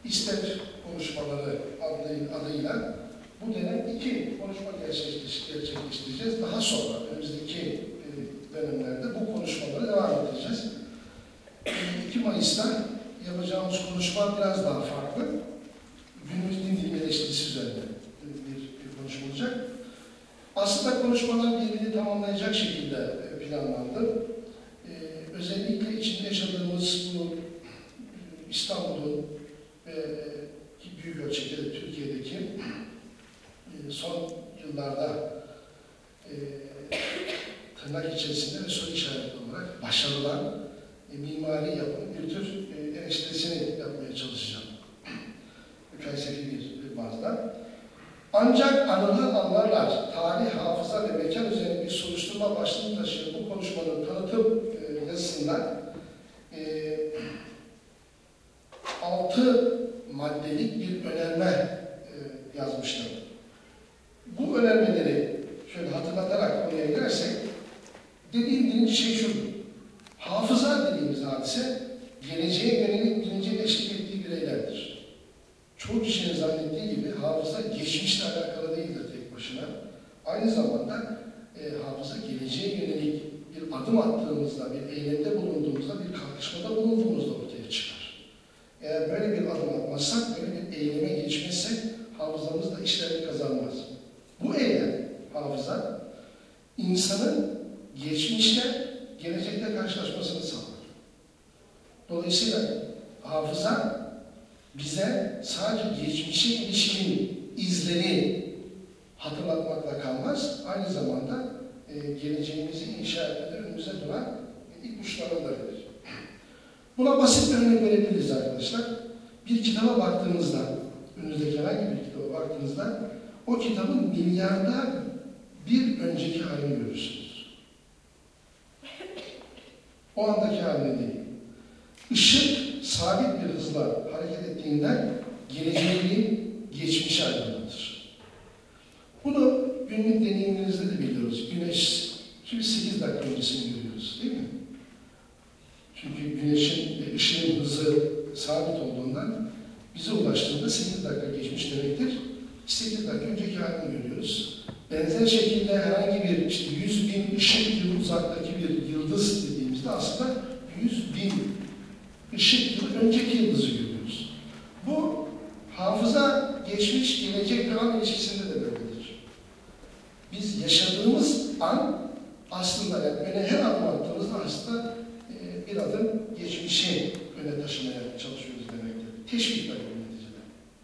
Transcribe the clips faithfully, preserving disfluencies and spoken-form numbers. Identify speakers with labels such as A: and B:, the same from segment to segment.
A: İster konuşmaları adıyla bu dönem iki konuşma gerçekleştireceğiz. Daha sonra önümüzdeki dönemlerde bu konuşmaları devam edeceğiz. iki Mayıs'ta yapacağımız konuşma biraz daha farklı. Günümüz din dilimi eleştirisi üzerine bir konuşma olacak. Aslında konuşmalar birbirini tamamlayacak şekilde planlandı. Özellikle içinde yaşadığımız bu İstanbul'un ve büyük ölçekte de Türkiye'deki son yıllarda e, tırnak içerisinde ve soru işareti olarak başarılan e, mimari yapının bir tür e, eleştirisini yapmaya çalışacağım. Felsefi bir bazda. Ancak anılan anlarlar, tarih, hafıza ve mekan üzerine bir soruşturma başlığını taşıyan bu konuşmanın tanıtım e, yazısında e, altı maddelik bir önerme e, yazmışlar. Bu önermeleri şöyle hatırlatarak konuya girersek, dediğim birinci şey şu: hafıza dediğimiz hadise, geleceğe yönelik bilince eşlik ettiği bireylerdir. Çoğu kişinin zannettiği gibi hafıza geçmişle alakalı değildir tek başına. Aynı zamanda e, hafıza geleceğe yönelik bir adım attığımızda, bir eylemde bulunduğumuzda, bir kalkışmada bulunduğumuzda ortaya çıkar. Eğer böyle bir adım atmazsak, böyle bir eyleme geçmezsek hafızamız da işlerini kazanmaz. Bu eylem, hafıza, insanın geçmişle gelecekte karşılaşmasını sağlar. Dolayısıyla hafıza bize sadece geçmişe ilişkin izleri hatırlatmakla kalmaz, aynı zamanda e, geleceğimizi inşa etmede önümüze duran ipuçlarını da verir. Buna basit bir örnek verebiliriz arkadaşlar. Bir kitaba baktığınızda, önünüzdeki herhangi bir kitaba baktığınızda, o kitabın milyarda bir önceki halini görürsünüz. O andaki halini değil. Işık sabit bir hızla hareket ettiğinden geleceği geçmişe aydınlatır. Bunu günlük deneyimlerimizde de biliyoruz. Güneş, şimdi sekiz dakika öncesini görüyoruz, değil mi? Çünkü güneşin, ışığın hızı sabit olduğundan bize ulaştığında sekiz dakika geçmiş demektir. sekiz dakika önceki halini görüyoruz. Benzer şekilde herhangi bir işte yüz bin ışık yılı uzaktaki bir yıldız dediğimizde aslında yüz bin ışık yılı önceki yıldızı görüyoruz. Bu hafıza, geçmiş, gelecek ve an ilişkisinde de böyledir. Biz yaşadığımız an aslında yani öne her adım attığımızda aslında e, bir adım geçmişi öne taşımaya çalışıyoruz demektir. Teşvik var neticede.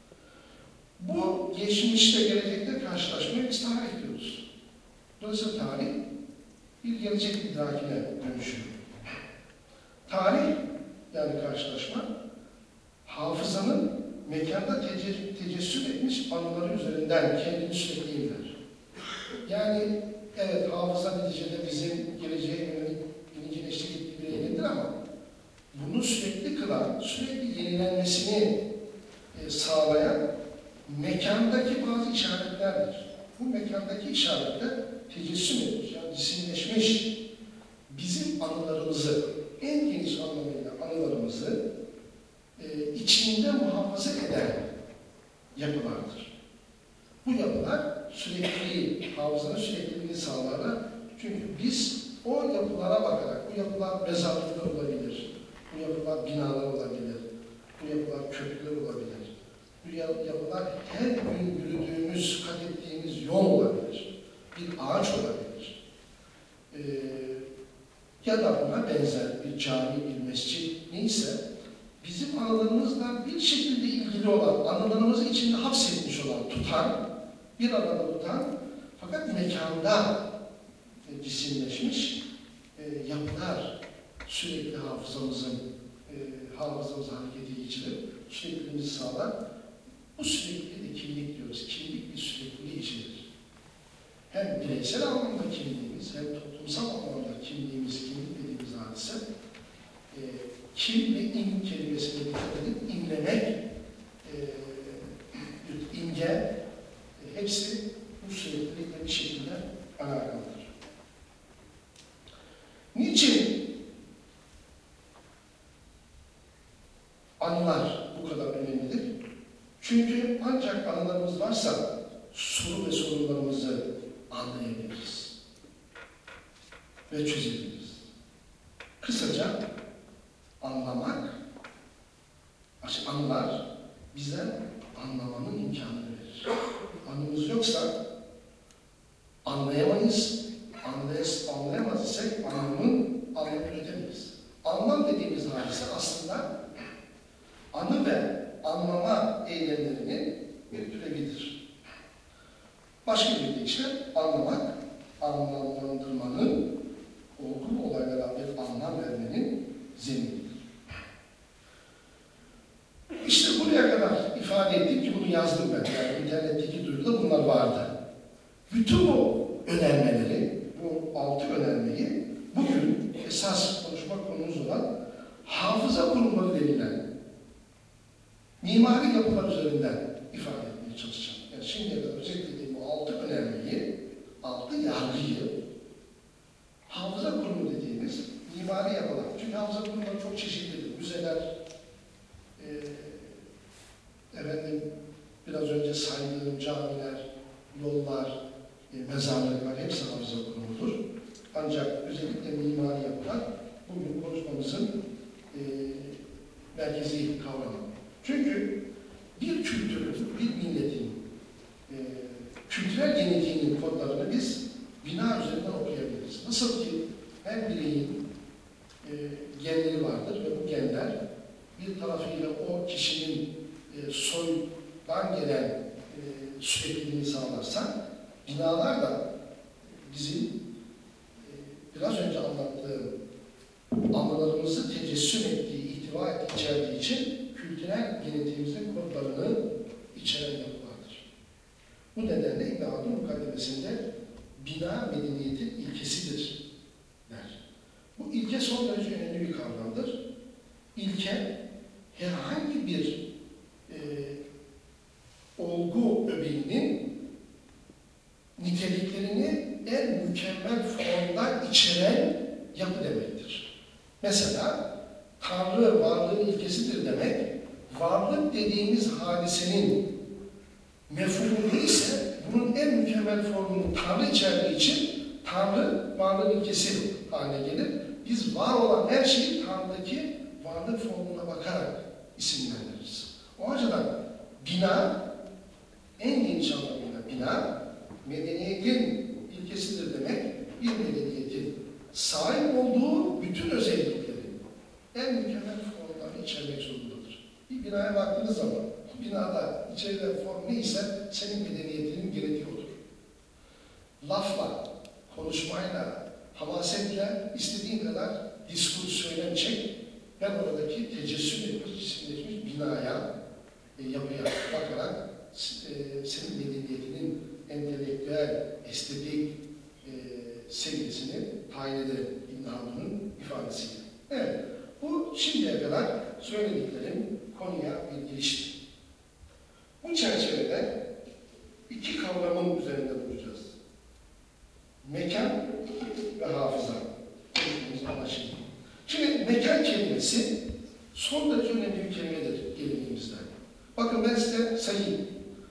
A: Bu geçmişle gelecekte karşılaşmayı biz tarih diyoruz. Dolayısıyla tarih bir gelecek idrakine dönüşüyor. Tarih yani karşılaşma, hafızanın mekanda tece tecessüm etmiş anıları üzerinden kendini sürekli inler. Yani evet, hafıza neticede bizim geleceğe yönelik bilincin eşlik ettiği bir eylemdir ama bunu sürekli kılan, sürekli yenilenmesini e, sağlayan mekandaki bazı işaretlerdir. Bu mekandaki işaretler tecessüm etmiş, yani cisimleşmiş bizim anılarımızı, en geniş anlamıyla anılarımızı e, içinde muhafaza eden yapılardır. Bu yapılar sürekli, hafızanın sürekliliğini sağlarlar. Çünkü biz o yapılara bakarak, bu yapılar mezarlıklar olabilir, bu yapılar binalar olabilir, bu yapılar köprüler olabilir, bu yapılar her gün yürüdüğümüz, kat ettiğimiz yol olabilir, bir ağaç olabilir. Ee, ya da buna benzer bir cami, bir mescit neyse, bizim anılarımızla bir şekilde ilgili olan, anılarımızı içinde hapsetmiş olan, tutan, bir arada tutan, fakat mekanda e, cisimleşmiş e, yapılar sürekli hafızamızın, e, hafızamızı harekete geçirir, sürekliliğimizi sağlar. Bu sürekliliğe de kimlik diyoruz. Kimlik bir sürekliliği içerir. Hem bireysel anlamda kimliğimiz, hem toplumsal anlamda kimliğimiz, kimlik dediğimiz hadise, e, kim ve im kelimesine dikkat edip imlemek, e, imge, e, hepsi bu süreklilikle bir şekilde alakalıdır. Niçin anılar bu kadar önemlidir? Çünkü ancak anılarımız varsa soru ve sorunlarımızı anlayabiliriz ve çözebiliriz. Kısaca anlamak, anılar bize anlamanın imkanını verir. Anımız yoksa anlayamayız, anlayız, anlayamaz isek anlamın anlamını üretemeyiz. Anlam dediğimiz hadise aslında anı ve anlama eylemlerinin bir türevidir. Başka bir deyişle anlamak, anlamlandırmanın, olgu olaylara bir anlam vermenin zeminidir. İşte buraya kadar ifade ettim ki bunu yazdım ben. Yani internetteki duyuruda bunlar vardı. Bütün bu önermeleri, bu altı önermeyi bugün esas konuşma konumuz olan hafıza kurumları denilen mimari yapılar üzerinden ifade etmeye çalışacağım. Yani şimdiye kadar özetlediğim bu altı önermeyi, altı yargıyı hafıza kurumu dediğimiz mimari yapılar. Çünkü hafıza kurumları çok çeşitlidir. Müzeler, e, efendim biraz önce saydığım camiler, yollar, e, mezarlıklar hepsi hafıza kurumudur. Ancak özellikle mimari yapılar bugün konuşmamızın e, merkezi kavramı. Çünkü bir kültürün, bir milletin e, kültürel genetiğinin kodlarını biz bina üzerinden okuyabiliriz. Nasıl ki her bireyin e, genleri vardır ve bu genler bir tarafıyla o kişinin e, soydan gelen e, sürekliliğini sağlarsa, binalar da bizim e, biraz önce anlattığım anılarımızı tecessüm ettiği, ihtiva ettiği, içerdiği için kültürel genetiğimizin kodlarını içeren yapılardır. Bu nedenle İbn Haldun mukaddemesinde bina medeniyetin ilkesidir der. Bu ilke son derece önemli bir kavramdır. İlke herhangi bir e, olgu öbeğinin niteliklerini en mükemmel formda içeren yapı demektir. Mesela Tanrı varlığın ilkesidir demek, varlık dediğimiz hadisenin mefhumu ise bunun en mükemmel formunu Tanrı içerdiği için Tanrı varlığın ilkesi haline gelir. Biz var olan her şeyi Tanrı'daki varlık formuna bakarak isimlendiririz. O açıdan bina, en geniş anlamıyla bina, medeniyetin ilkesidir demek, bir medeniyetin sahip olduğu bütün özellikleri en mükemmel formlarını içermek zorundadır. Bir binaya baktığınız zaman, bu binada içeride form neyse senin medeniyetinin genetiği odur. Lafla, konuşmayla, hamasetle istediğin kadar diskur söylem çek, ben oradaki tecessüm etmiş, cisimleşmiş binaya, e, yapıya bakarak e, senin medeniyetinin entelektüel, estetik e, seviyesini tayin ederim İbn Haldun'un ifadesiyle. Evet, bu şimdiye kadar söylediklerim konuya bir girişti. Bu çerçevede iki kavramın üzerinde duracağız. Mekan ve hafıza. Konuşmamız anlaşıldı. Şimdi mekan kelimesi son derece önemli bir kelimedir geleneğimizde. Bakın ben size sayayım.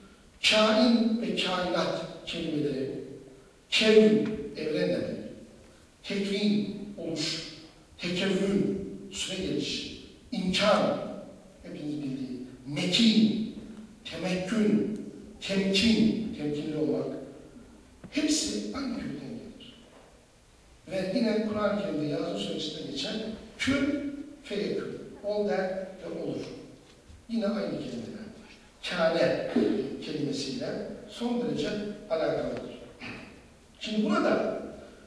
A: Kain ve kainat kelimeleri, kevn, evren demek, tekvin, oluş, tekevvün, süre geliş, imkan, hepiniz bildiği, mekin, temekkün, temkin, temkinli olmak, hepsi aynı kökten gelir. Ve yine Kur'an-ı Kerim'de Yazı Suresi'nde geçen kün, feyekün, ol der ve olur. Yine aynı kelimeler. Kâne kelimesiyle son derece alakalıdır. Şimdi burada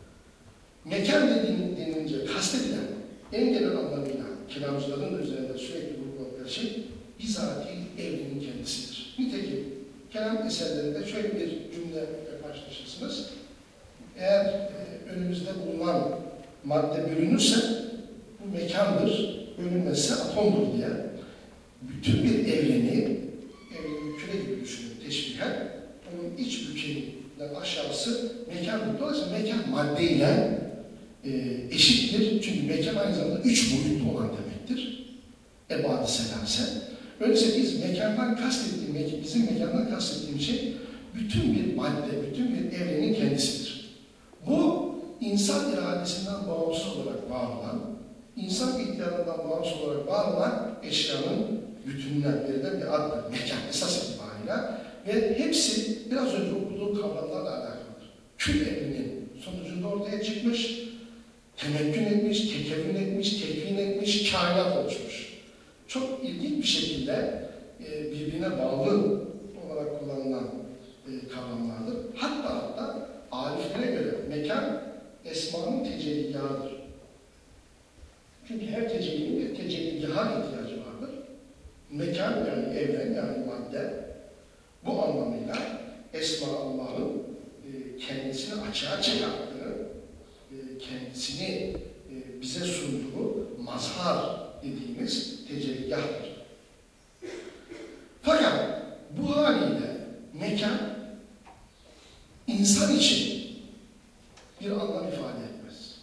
A: mekan denilince kastedilen en genel anlamıyla kelamcıların üzerinde sürekli vurguladıkları şey bizatihi evrenin kendisidir. Nitekim kelam eserlerinde şöyle bir cümle karşılaşırsınız. Eğer e, önümüzde bulunan madde bölünürse bu mekandır, bölünmezse atomdur diye bütün bir evreni evrenin küre gibi düşünün teşbihen, onun iç bükeninden aşağısı mekandır. Dolayısıyla mekan maddeyle e, eşittir. Çünkü mekan aynı zamanda üç boyutlu olan demektir. Ebad-ı selase. Öyleyse biz mekandan kastettiğim, bizim mekandan kastettiğim şey bütün bir madde, bütün bir evrenin kendisidir. Bu insan iradesinden bağımsız olarak var olan, insan ihtiyarından bağımsız olarak var olan eşyanın bütününe verilen bir addır. Mekan esas itibariyle ve hepsi biraz önce okuduğum kavramlarla alakalıdır. Kül evrinin sonucunda ortaya çıkmış, temekkün etmiş, tekevün etmiş, tekvin etmiş, kainat oluşmuş. Çok ilginç bir şekilde e, birbirine bağlı olarak kullanılan e, kavramlardır. Hatta hatta ariflere göre mekan esmanın tecelligahıdır. Çünkü her tecellinin bir tecelligaha ihtiyacı vardır. Mekan yani evren yani madde bu anlamıyla Esma Allah'ın e, kendisini açığa çıkarttığı, e, kendisini e, bize sunduğu mazhar dediğimiz tecelligahtır. Fakat bu haliyle mekan insan için bir anlam ifade etmez.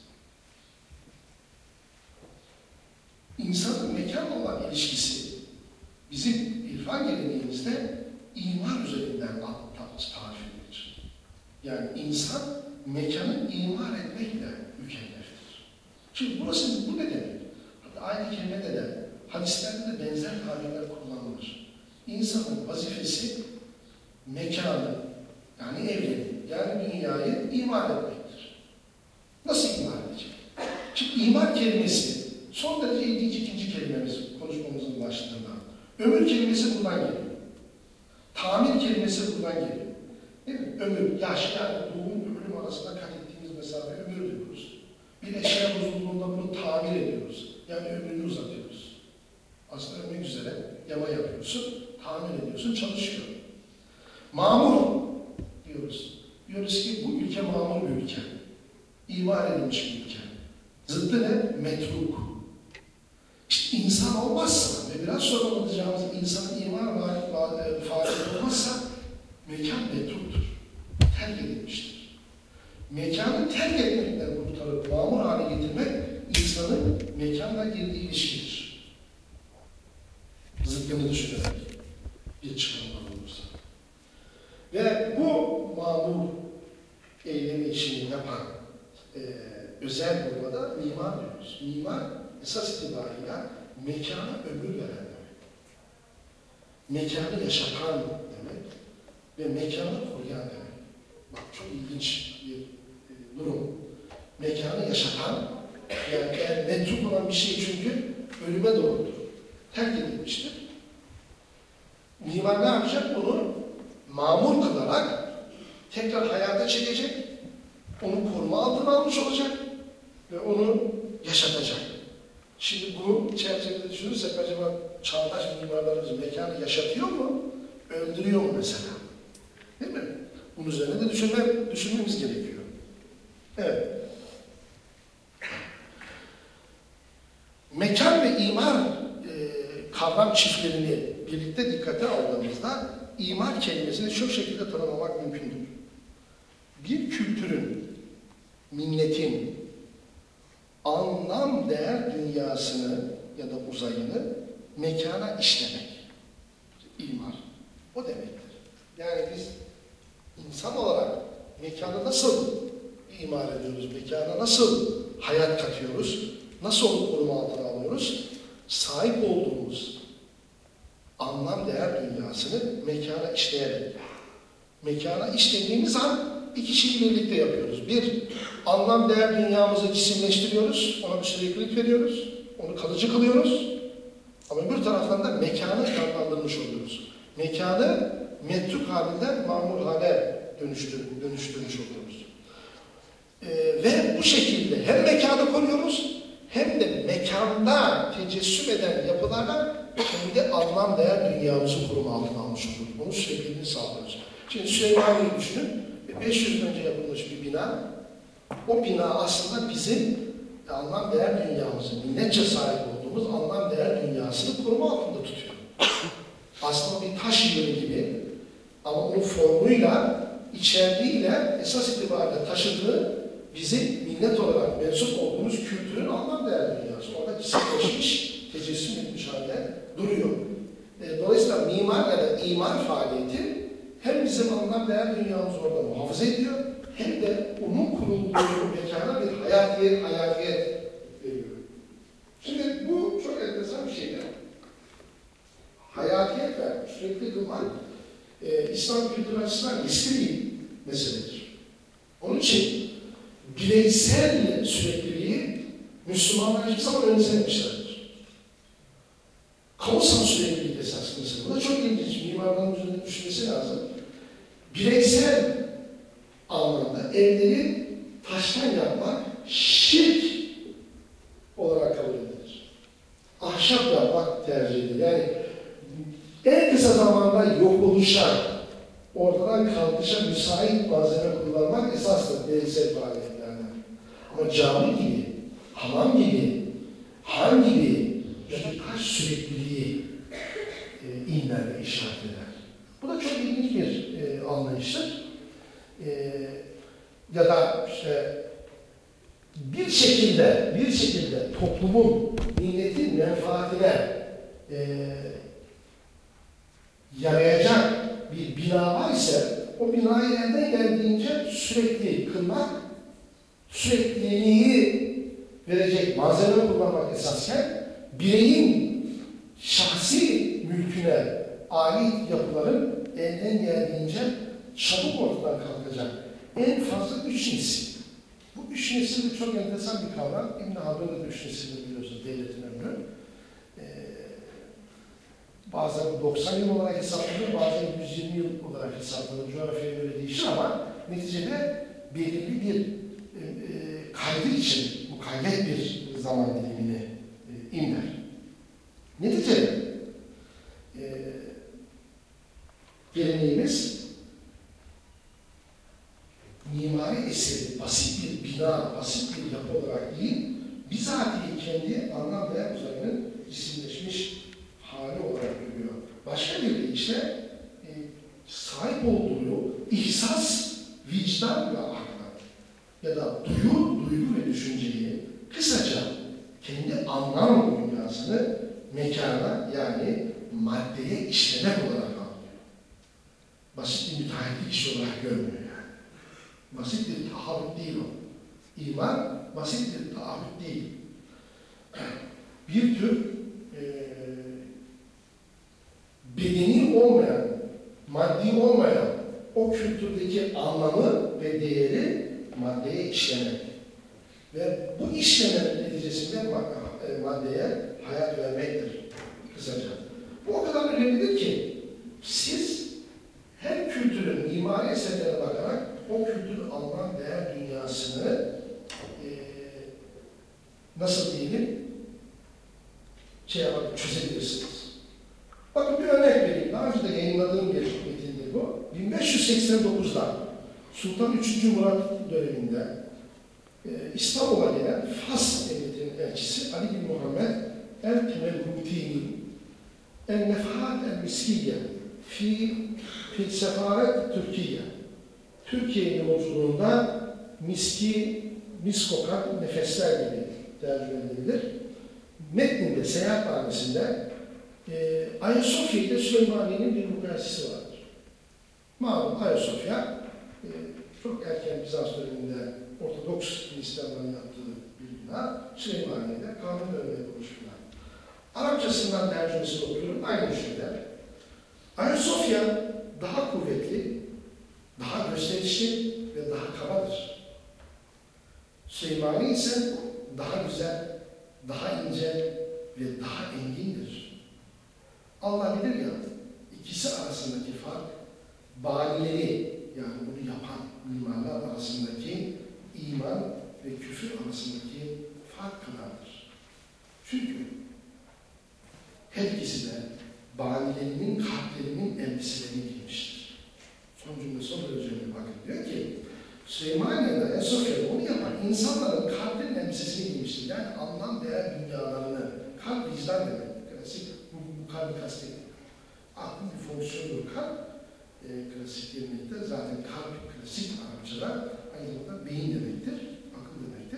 A: İnsanın mekanla olan ilişkisi bizim irfan geleneğimizde imar üzerinden tarif edilir. Yani insan mekanı imar etmekle mükelleftir. Şimdi burası bu ne demek? Hatta aynı kelimede de hadislerde de benzer tabirler kullanılır. İnsanın vazifesi mekanı yani evreni yani dünyayı imar etmektir. Nasıl imar edecek? Şimdi imar kelimesi son derece ilginç ikinci kelimemiz konuşmamızın başlığında. Ömür kelimesi buradan geliyor. Tamir kelimesi buradan geliyor. Değil mi? Ömür, yaş yani doğum ve ölüm arasında kat ettiğimiz mesafe ömür diyoruz. Bir eşya bozulduğunda bunu tamir ediyoruz. Yani ömrünü uzatıyoruz. Aslında ölmek üzere yama yapıyorsun, tamir ediyorsun, çalışıyor. Mamur diyoruz. Diyoruz ki bu ülke mamur bir ülke. İmar edilmiş bir ülke. Zıttı ne? Metruk. İşte insan olmazsa ve biraz sonra anlatacağımız insanın imar faaliyeti olmazsa mekan metruktur. Terk edilmiştir. Mekanı terk etmekten kurtarıp mamur hale getirmek insanın mekanla girdiği ilişkidir. Zıttını düşünerek bir çıkarımlar olursa. Ve bu mamur eylemi işini yapan e, özel gruplara mimar diyoruz. Mimar esas itibariyle mekana ömür veren demek. Mekanı yaşatan demek ve mekanı koruyan demek. Bak çok ilginç bir e, durum. Mekanı yaşatan, yani eğer metruk olan bir şey çünkü ölüme doğrudur. Terk edilmiştir. Mimar ne yapacak? Bunu mamur kılarak tekrar hayata çekecek, onu koruma altına almış olacak ve onu yaşatacak. Şimdi bu çerçevede düşünürsek acaba çağdaş mimarlarımız mekanı yaşatıyor mu? Öldürüyor mu mesela? Değil mi? Bunun üzerine de düşünme, düşünmemiz gerekiyor. Evet. Mekan ve imar e, kavram çiftlerini birlikte dikkate aldığımızda imar kelimesini şu şekilde tanımlamak mümkündür. Bir kültürün, milletin anlam değer dünyasını ya da uzayını mekana işlemek. İmar. O demektir. Yani biz insan olarak mekanı nasıl imar ediyoruz? Mekana nasıl hayat katıyoruz? Nasıl onu koruma altına alıyoruz? Sahip olduğumuz anlam değer dünyasını mekana işleyerek. Mekana işlediğimiz an iki şeyi birlikte yapıyoruz. Bir, anlam değer dünyamızı cisimleştiriyoruz, ona bir süreklilik veriyoruz, onu kalıcı kılıyoruz. Ama öbür taraftan da mekanı canlandırmış oluyoruz. Mekanı metruk halinden mamur hale dönüştür, dönüştürmüş oluyoruz. Ee, ve bu şekilde hem mekanı koruyoruz, hem de mekanda tecessüm eden yapılarla kendi anlam değer dünyamızı koruma altına almış oluyoruz. Onun sürekliliğini sağlıyoruz. Şimdi Süleymaniye'yi düşünün, beş yüz yıl önce yapılmış bir bina, o bina aslında bizim anlam değer dünyamızı, milletçe sahip olduğumuz anlam değer dünyasını koruma altında tutuyor. Aslında bir taş yığını gibi ama onun formuyla, içerdiğiyle esas itibariyle taşıdığı bizim millet olarak mensup olduğumuz kültürün anlam değer dünyası. Orada cisimleşmiş, tecessüm etmiş halde duruyor. E, dolayısıyla mimar ya da imar faaliyeti hem bizim anlam değer dünyamızı orada muhafaza ediyor, hem de onun kurulduğu mekana bir hayatiyet, hayatiyet veriyor. Şimdi bu çok enteresan bir şeydir. Hayatiyet ve sürekli kılmak e, İslam kültürü açısından riskli bir meseledir. Onun için bireysel sürekliliği Müslümanlar hiçbir zaman önemsememişlerdir. Kamusal sürekliliği esas mesela. Bu da çok ilginç. Mimarların üzerinde düşünmesi lazım. Bireysel anlamda evleri taştan yapmak şirk olarak kabul edilir. Ahşap yapmak tercih edilir. Yani en kısa zamanda yok oluşa, ortadan kalkışa müsait malzeme kullanmak esastır bireysel faaliyetlerden. Ama cami gibi, hamam gibi, han gibi taş sürekliliği e, inler ve işaret eder. Bu da çok ilginç bir e, anlayıştır. E, ya da işte bir şekilde, bir şekilde toplumun milletin menfaatine e, yarayacak bir bina var ise o binayı elden geldiğince sürekli kılmak, sürekliliği verecek malzeme kullanmak esasken bireyin şahsi mülküne ait yapıların elden geldiğince çabuk ortadan kalkacak. En fazla üç nesil. Bu üç nesil de çok enteresan bir kavram. İbn Haldun'da da üç nesildir biliyorsunuz devletin ömrü. Ee, bazen doksan yıl olarak hesaplanır, bazen yüz yirmi yıl olarak hesaplanır. Coğrafyaya göre değişir ama neticede belirli bir e, e, kaydı için mukayyet bir zaman dilimini e, imler. Neticede e, geleneğimiz mimari eseri basit bir bina, basit bir yapı olarak değil, bizatihi kendi anlam değer uzayının cisimleşmiş hali olarak görüyor. Başka bir deyişle e, sahip olduğu ihsas, vicdan ve akla ya da duyu, duygu ve düşünceyi kısaca kendi anlam dünyasını mekana yani maddeye işlemek olarak alıyor. Basit bir müteahhitlik işi olarak görmüyor yani. Basit bir taahhüt değil o. İman basit bir taahhüt değil. Bir tür e, bedeni olmayan, maddi olmayan o kültürdeki anlamı ve değeri maddeye işlemek. Ve bu işlemenin neticesinde maddeye hayat vermektir kısaca. Bu o kadar önemlidir ki siz her kültürün mimari eserlerine bakarak o kültürün anlam değer dünyasını e, nasıl diyelim şey yapıp çözebilirsiniz. Bakın bir örnek vereyim. Daha önce de yayınladığım bir metindir bu. bin beş yüz seksen dokuz'da Sultan üçüncü Murat döneminde e, İstanbul'a gelen Fas devletinin elçisi Ali bin Muhammed el-Temelhutini el-Nefhat el-Miskiye fi fi sefaret Türkiye Türkiye yolculuğunda miski, mis kokan nefesler gibi tercüme edilir. Metninde, seyahatnamesinde e, Ayasofya ile Süleymaniye'nin bir mukayesesi vardır. Malum Ayasofya e, çok erken Bizans döneminde Ortodoks Hristiyanların yaptığı bir bina, Süleymaniye'de kanun döneminde kurulmuş bina. Arapçasından tercümesini okuyorum, aynı şeyler. Ayasofya daha kuvvetli, daha gösterişli ve daha kabadır. Süleymaniye ise daha güzel, daha ince ve daha engindir. Allah bilir ya, ikisi arasındaki fark, banileri, yani bunu yapan mimarlar arasındaki iman ve küfür arasındaki fark kadardır. Çünkü her ikisi de banilerinin, kalplerinin elbiselerini giymiştir. Son cümle son derece önemli bakın. Diyor ki, Süleymaniye'de, Ayasofya'da onu yapan insanların kalplerinin elbisesini giymiştir. Yani anlam değer dünyalarını, kalp vicdan demek. Klasik bu, bu kalbi kastediyor. Aklın bir fonksiyondur kalp. E, klasik demektir. Zaten kalp klasik Arapçada aynı zamanda beyin demektir. Akıl demektir.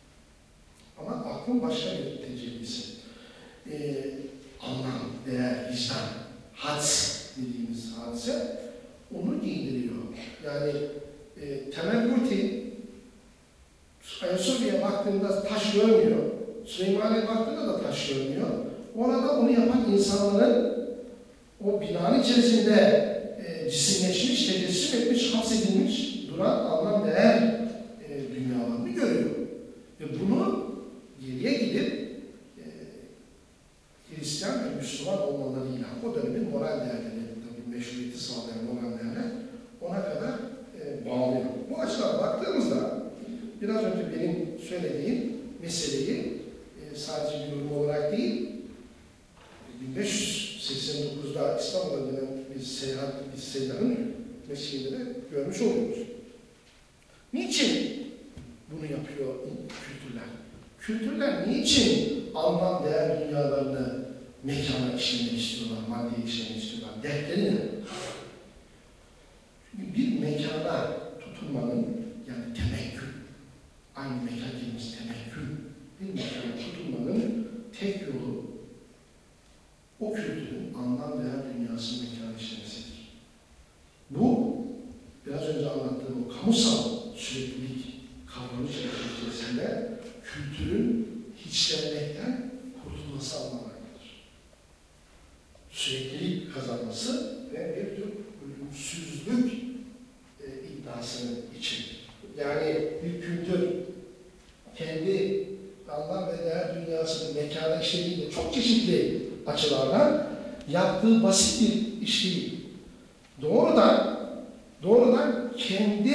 A: Ama aklın başka bir tecellisi. E, anlam, değer, vicdan, hads dediğimiz hadise onu giydiriyor. Yani e, Temel Gurti Ayasofya'ya baktığında taş görmüyor. Süleymaniye'ye baktığında da taş görmüyor. Orada onu yapan insanların o binanın içerisinde e, cisimleşmiş, tecessüm etmiş, hapsedilmiş, duran anlam değer e, dünyalarını görüyor. Ve bunu geriye gidip e, Hristiyan ve Müslüman olmalarıyla, o dönemin moral değerleri, tabii meşruiyeti sağlayan moral değerler ona kadar e, bağlıyor. Bu açıdan baktığımızda biraz önce benim söylediğim meseleyi e, sadece bir yorum olarak değil, bin beş yüz seksen dokuzda İstanbul'a gelen bir seyahat, bir seyyahın mesleğinde de görmüş oluyoruz. Niçin bunu yapıyor kültürler? Kültürler niçin anlam değer dünyalarını mekana işlemek istiyorlar, maddeye işlemek istiyorlar? Dertleri ne? Çünkü bir mekana tutunmanın, yani temekkül, aynı mekan dediğimiz temekkül, bir mekana tutunmanın tek yolu o kültürün anlam değer dünyasının mekana işlemesidir. Bu, biraz önce anlattığım o kamusal süreklilik kavramı içerisinde kültürün hiçlenmekten kurtulması anlamına gelir. Süreklilik kazanması ve bir tür ölümsüzlük e, iddiasını içerir. Yani bir kültür kendi anlam ve değer dünyasının mekana işlediğinde çok çeşitli açılardan yaptığı basit bir iş değil. Doğrudan, doğrudan kendi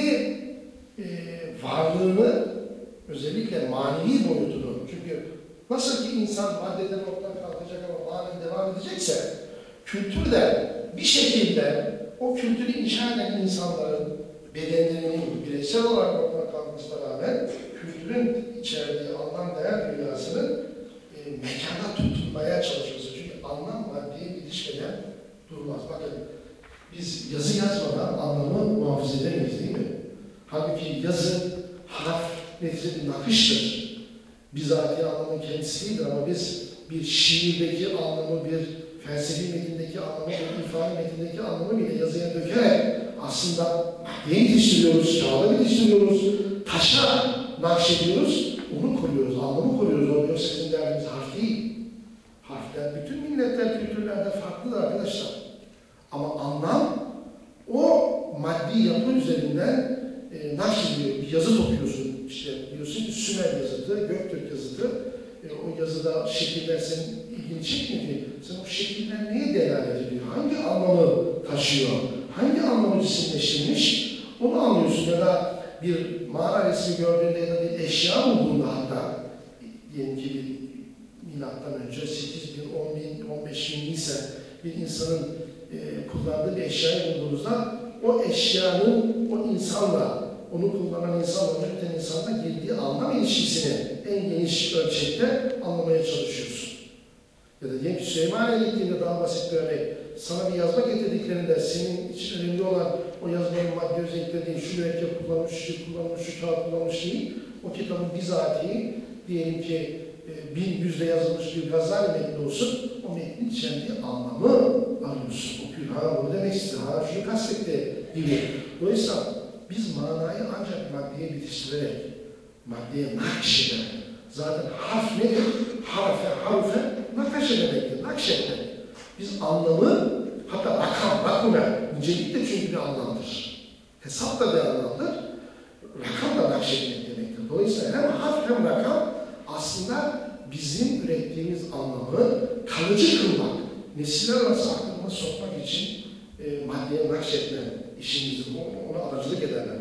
A: e, varlığını, özellikle manevi boyutunu, çünkü nasıl ki insan maddeden ortadan kalkacak ama manen devam edecekse, kültür de bir şekilde o kültürü inşa eden insanların bedenlerinin bireysel olarak ortadan kalkmasına rağmen kültürün içerdiği anlam değer dünyasının e, mekana tutunmaya çalışması. Çünkü anlam maddeye ilişkiden durmaz. Bakın biz yazı yazmadan anlamı muhafaza edemeyiz değil mi? Halbuki yazı, harf neticede bir nakıştır. Bizatihi anlamın kendisi değildir ama biz bir şiirdeki anlamı, bir felsefi metindeki anlamı, bir ifade metindeki anlamı bile yazıya dökerek aslında maddeye yetiştiriyoruz, kağıda yetiştiriyoruz, taşa nakşediyoruz, onu koruyoruz, anlamı koruyoruz. O yoksa sizin derdiniz harf değil. Harfler, bütün milletler, kültürlerde farklıdır arkadaşlar. Ama anlam, o maddi yapı üzerinden e, nakşediliyor. Bir yazı okuyorsun, işte diyorsun ki Sümer yazıtı, Göktürk yazıtı. E, o yazıda şekiller senin ilgini çekmiyor ki. Sen o şekiller neye delalet ediyor? Hangi anlamı taşıyor? Hangi anlamı cisimleştirmiş? Onu anlıyorsun ya da bir mağara resmi gördüğünde ya da bir eşya bulduğunda hatta diyelim ki bir milattan önce sekiz bin, on bin, on beş bin ise bir insanın e, kullandığı bir eşyayı bulduğunuzda o eşyanın o insanla, onu kullanan insanla, onu üreten insanla girdiği anlam ilişkisini en geniş ölçekte anlamaya çalışıyorsun. Ya da diyelim ki Süleymaniye'ye gittiğinde daha basit bir örnek, sana bir yazma getirdiklerinde senin için önemli olan o yazmanın maddi özellikleri değil, şu mürekkep kullanmış, şu kullanmış, şu kağıt kullanmış değil, o kitabın bizatihi diyelim ki e, bin yüzde yazılmış bir Gazali metni olsun, o metnin içerdiği anlamı alıyorsun. Okuyor, ha bunu demek istiyor, ha şunu kastetti gibi. Dolayısıyla biz manayı ancak maddeye bitiştirerek, maddeye nakşederek, zaten harf nedir? Harfe, harfe nakşedemektir, nakşetmek. Biz anlamı, hatta rakam, rakuna, nicelik de çünkü bir anlamdır. Hesap da bir anlamdır. Rakam da nakşetmek demektir. Dolayısıyla hem harf hem rakam aslında bizim ürettiğimiz anlamı kalıcı kılmak, nesiller arası aklına sokmak için e, maddeye nakşetme işimizdir. Ona aracılık ederler.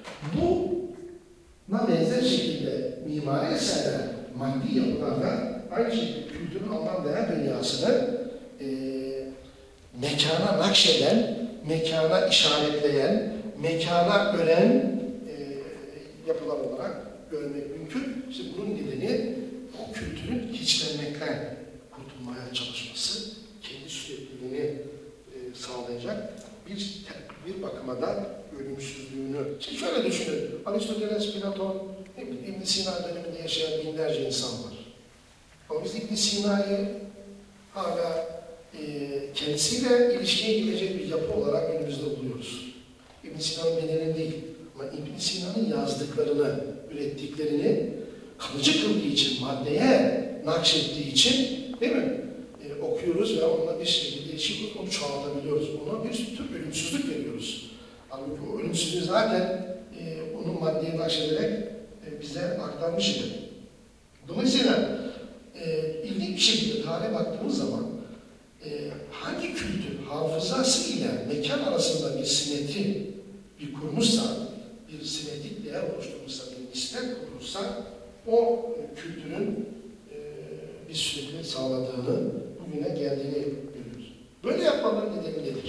A: Buna benzer şekilde mimari eserler, maddi yapılarda aynı şekilde kültürün anlam değer dünyasını e, mekana nakşeden, mekana işaretleyen, mekana ören e, yapılar olarak görmek mümkün. İşte bunun nedeni o kültürün hiçlenmekten kurtulmaya çalışması, kendi sürekliliğini e, sağlayacak bir, bir bakıma da ölümsüzlüğünü. Şimdi şöyle düşünün, Aristoteles, Platon, İbn Sina döneminde yaşayan binlerce insan var. Ama biz İbn Sina'yı hala e, kendisiyle ilişkiye girecek bir yapı olarak önümüzde buluyoruz. İbn Sina'nın bedenini değil, ama İbn Sina'nın yazdıklarını, ürettiklerini kalıcı kıldığı için, maddeye nakşettiği için, değil mi? E, okuyoruz ve onunla bir şekilde ilişki kurup onu çoğaltabiliyoruz. Ona bir tür ölümsüzlük veriyoruz. Halbuki o ölümsüzlüğü zaten e, onun maddeye nakşederek e, bize aktarmış idi. Dolayısıyla e, ilginç bir şekilde tarihe baktığımız zaman e, hangi kültür hafızası ile mekan arasında bir simetri bir kurmuşsa, bir simetrik değer oluşturmuşsa, bir nispet kurmuşsa o kültürün e, bir sürekli sağladığını, bugüne geldiğini görüyoruz. Böyle yapmaların nedeni nedir?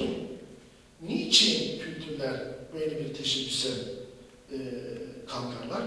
A: Niçin kültürler böyle bir teşebbüse e, kalkarlar?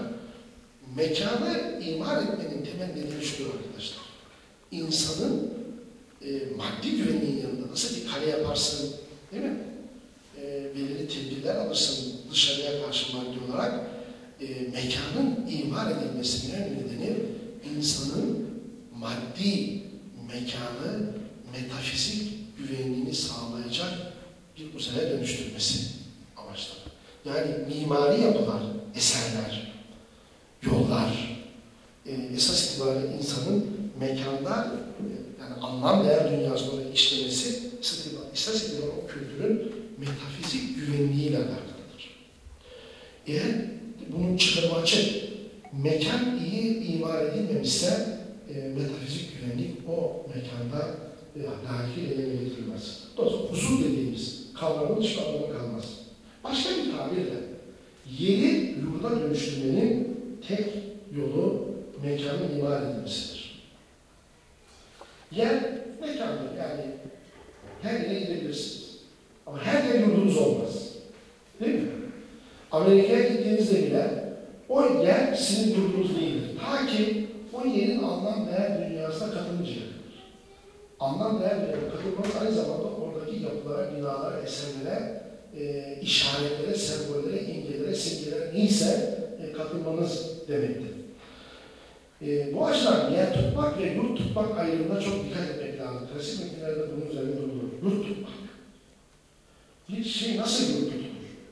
A: Mekanı imar etmenin temel nedeni şudur arkadaşlar. İnsanın e, maddi güvenliğin yanında nasıl bir kale yaparsın, değil mi? E, belirli tedbirler alırsın dışarıya karşı maddi olarak. E, mekanın imar edilmesinin nedeni insanın maddi mekanı metafizik güvenliğini sağlayacak bir uzaya dönüştürmesi amaçlı. Yani mimari yapılar, eserler, yollar, e, esas itibariyle insanın mekanda e, yani anlam değer dünyasında işlemesi esas itibariyle o kültürün metafizik güvenliğiyle alakalıdır. Eğer bunun çıkarımı açık, mekan iyi imar edilmemişse e, metafizik güvenlik o mekanda e, dahil edilemez. Dolayısıyla huzur dediğimiz kavramın dışında anlamı kalmaz. Başka bir tabirle yeri yurda dönüştürmenin tek yolu mekanın imar edilmesidir. Yer mekandır, yani her yere gidebilirsiniz. Ama her yer yurdunuz olmaz. Değil mi? Amerika'ya gittiğinizde bile o yer sizin yurdunuz değildir. Ta ki o yerin anlam değer dünyasına katılıncaya kadar. Anlam değer dünyasına katılmanız aynı zamanda oradaki yapılara, binalara, eserlere, e, işaretlere, sembollere, imgelere, simgelere neyse e, katılmanız demektir. E, bu açıdan yer tutmak ve yurt tutmak ayrımına çok dikkat etmek lazım. Klasik metinlerde bunun üzerinde durulur. Yurt tutmak. Bir şey nasıl yurt tutulur?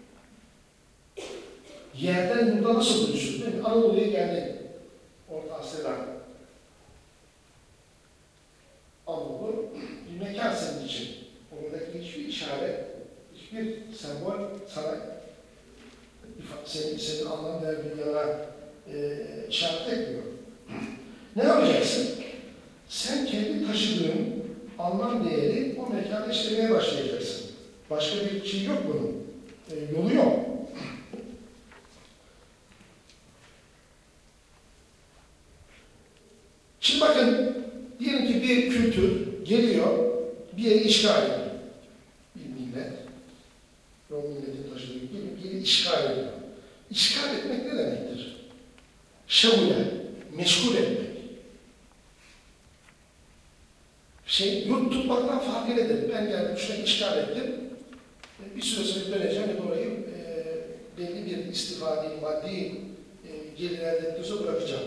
A: Yerden yurda nasıl dönüşür? Değil mi? Anadolu'ya geldin. Orta Asya'dan. Anadolu bir mekan senin için. Oradaki hiçbir işaret, hiçbir sembol sana senin, senin anlam değer dünyana e, işaret etmiyor. Ne yapacaksın? Sen kendi taşıdığın anlam değeri o mekanda işlemeye başlayacaksın. Başka bir şey yok bunun. E, yolu yok. Şimdi bakın, diyelim ki bir kültür geliyor, bir yeri işgal ediyor. Bir millet, Rom milletin taşıdığı gibi bir yeri işgal ediyor. İşgal etmek ne demektir? Şevule, meşgul etmek. Şey, yurt tutmaktan fark nedir? Ben geldim, şurayı işgal ettim. Bir süre sonra döneceğim ve orayı e, belli bir istifade, maddi e, gelir elde ettiğinizde bırakacağım.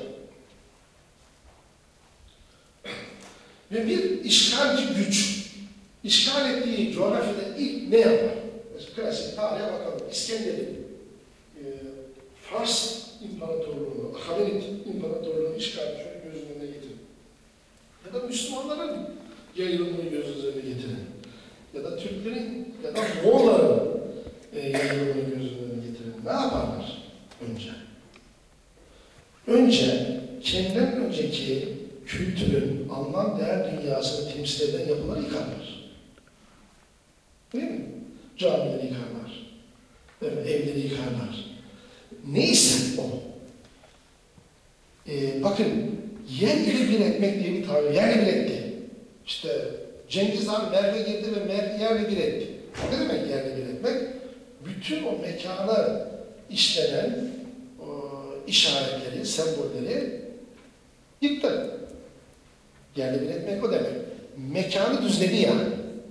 A: Ve bir işgalci güç, işgal ettiği coğrafyada ilk ne yapar? Mesela klasik tarihe bakalım. İskender'in e, Fars İmparatorluğunu, Ahamenid İmparatorluğunu işgal şöyle gözünün önüne getirin. Ya da Müslümanların yayılımını gözünün önüne getirin. Ya da Türklerin ya da Moğolların e, yayılımını gözünün önüne getirin. Ne yaparlar önce? Önce kendinden önceki kültürün anlam değer dünyasını temsil eden yapıları yıkarlar. Değil mi? Camileri yıkarlar. Evleri yıkarlar. Neyse o. Ee, bakın, yer ile bir etmek diye bir tabir. Yerle bir etti. İşte Cengiz Han Merv'e girdi ve Merv yerle bir etti. Ne demek yerle bir etmek? Bütün o mekana işlenen o işaretleri, sembolleri yıktı. Yerle bir etmek o demek. Mekanı düzledi yani.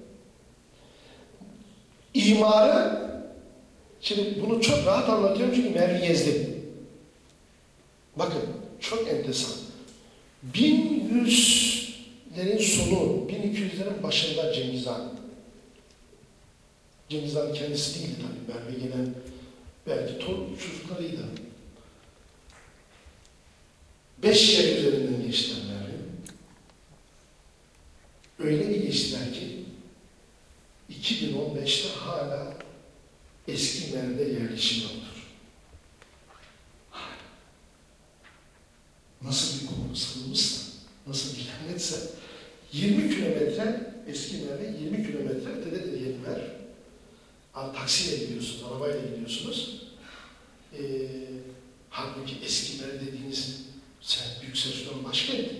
A: İmarı, şimdi bunu çok rahat anlatıyorum çünkü Merv'i gezdim. Bakın, çok enteresan. bin yüz yüzlerin sonu, bin iki yüzlerin başında Cengiz Han. Cengiz Han kendisi değildi tabii. Belki gelen, belki torun çocuklarıydı. Beş yer üzerinden geçtiler Merve. Öyle bir geçtiler ki iki bin on beşte hala eski Merve'de yerleşim yoktur. Nasıl bir konu salınmışsa, nasıl bir lanetse yirmi kilometre eski Merve, yirmi kilometre ötede de yerler. Taksiyle gidiyorsunuz, arabayla gidiyorsunuz. Ee, halbuki eski Merve dediğiniz sen Büyük Selçuklu'nun başkenti.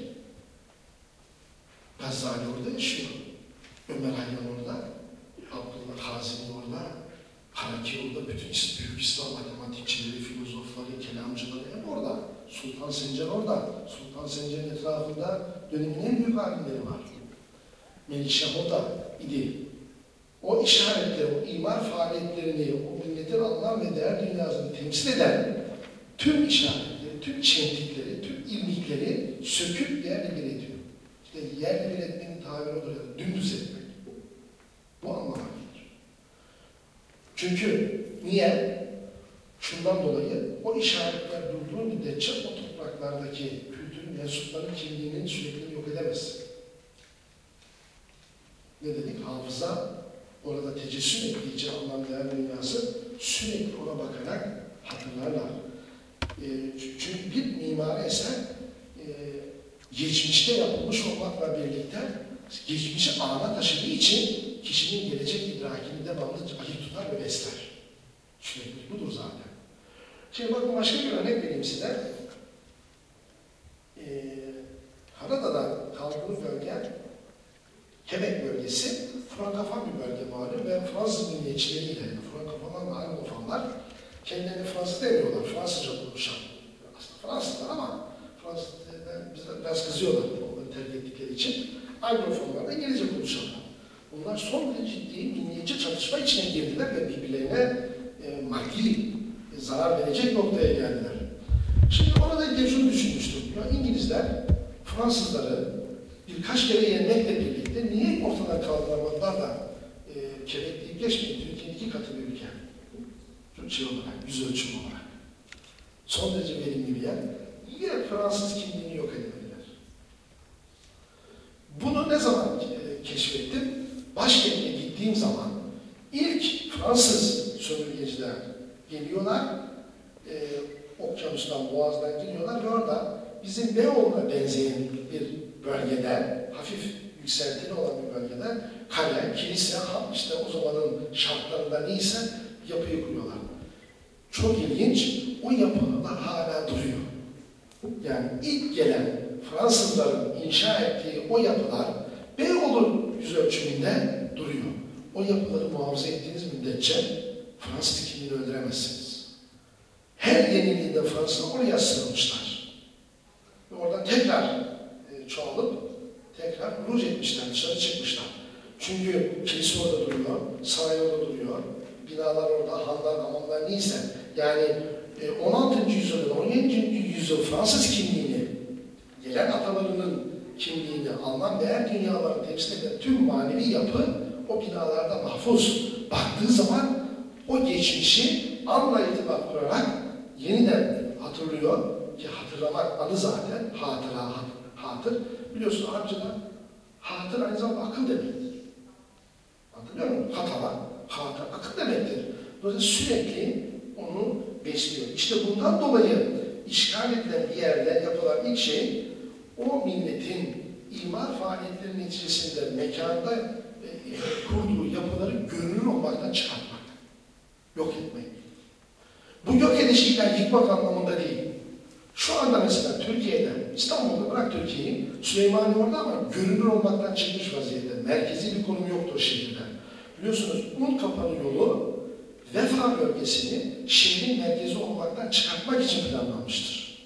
A: Gazali orada yaşıyor. Ömer Hayyam orada, Abdullah Hazimi orada, Haraki orada, bütün büyük İslam matematikçileri, filozofları, kelamcıları hep orada. Sultan Sencer orada. Sultan Sencer'in etrafında dönemin en büyük alimleri var. Melikşah orada idi. O işaretleri, o imar faaliyetlerini, o milletin anlam ve değer dünyasını temsil eden tüm işaretleri, tüm çentikleri, tüm ilmikleri söküp yerle bir ediyor. İşte yerle bir etmenin tabiri odur ya, dümdüz etmek. Bu anlama gelir. Çünkü niye? Şundan dolayı o işaretler durduğu müddetçe o topraklardaki kültürün mensuplarının kimliğinin sürekli yok edemez. Ne dedik? Hafıza orada tecessüm ettiği için anlam değer dünyası sürekli ona bakarak hatırlarlar. E, çünkü bir mimari eser e, geçmişte yapılmış olmakla birlikte geçmişi ana taşıdığı için kişinin gelecek idrakini devamlı ayık tutar ve besler. Sürekli budur zaten. Şimdi bakın başka bir örnek vereyim size. Ee, Harada'da kaldığı bölge, Quebec bölgesi, Frankofon bir bölge malum ve Fransız milliyetçileriyle, Frankofonlar ve Anglofonlar kendilerini Fransız demiyorlar, Fransızca konuşan. Aslında Fransızlar ama Fransızlar bize biraz kızıyorlar onları terk ettikleri için. Anglofonlar da İngilizce konuşanlar. Bunlar son derece ciddi milliyetçi çatışma içine girdiler ve birbirlerine e, maddi e, zarar verecek noktaya geldiler. Şimdi orada şunu düşünmüştüm. Ya İngilizler Fransızları birkaç kere yenmekle birlikte niye ortadan kaldıramadılar da e, Quebec deyip geçmeyin. Türkiye'nin iki katı bir ülke. Şey olarak, yüz ölçüm olarak. Son derece verimli bir yer. Yine Fransız kimliğini yok edemediler. Bunu ne zaman e, keşfettim? Başkent'e gittiğim zaman ilk Fransız sömürgeciler geliyorlar, e, Okyanus'tan, Boğaz'dan geliyorlar ve orada bizim Beyoğlu'na benzeyen bir bölgede, hafif yükseltili olan bir bölgede kale, kilise, işte o zamanın şartlarında neyse yapıyı kuruyorlar. Çok ilginç, o yapılar hala duruyor. Yani ilk gelen Fransızların inşa ettiği o yapılar Beyoğlu yüz ölçümünde duruyor. O yapıları muhafaza ettiğiniz müddetçe Fransız kimliğini öldüremezsiniz. Her yeniliğinde Fransızlar oraya sığınmışlar. Ve oradan tekrar e, çoğalıp tekrar ruj etmişler, dışarı çıkmışlar. Çünkü kilise orada duruyor, saray orada duruyor, binalar orada, hanlar, hamamlar neyse. Yani e, on altıncı yüzyılda, on yedinci yüzyıl Fransız kimliğini, gelen atalarının kimliğini, anlam değer dünyalarını temsil eden tüm manevi yapı o binalarda mahfuz. Baktığı zaman o geçmişi anla itibar kurarak yeniden hatırlıyor ki hatırlamak anı zaten, hatıra, hatır. Biliyorsun Arapçada hatır aynı zamanda akıl demektir. Hatırlıyor musun? Hatala, hatır, akıl demektir. Dolayısıyla sürekli onu besliyor. İşte bundan dolayı işgal edilen bir yerde yapılan ilk şey o milletin imar faaliyetleri neticesinde mekanda e, kurduğu yapıları görünür olmaktan çıkartmak. Yok etmek. Bu yok ediş illa yıkmak anlamında değil. Şu anda mesela Türkiye'de, İstanbul'da bırak Türkiye'yi, Süleymaniye orada ama görünür olmaktan çıkmış vaziyette. Merkezi bir konum yoktur şehirde. Biliyorsunuz Unkapanı yolu Vefa bölgesini şehrin merkezi olmaktan çıkartmak için planlanmıştır.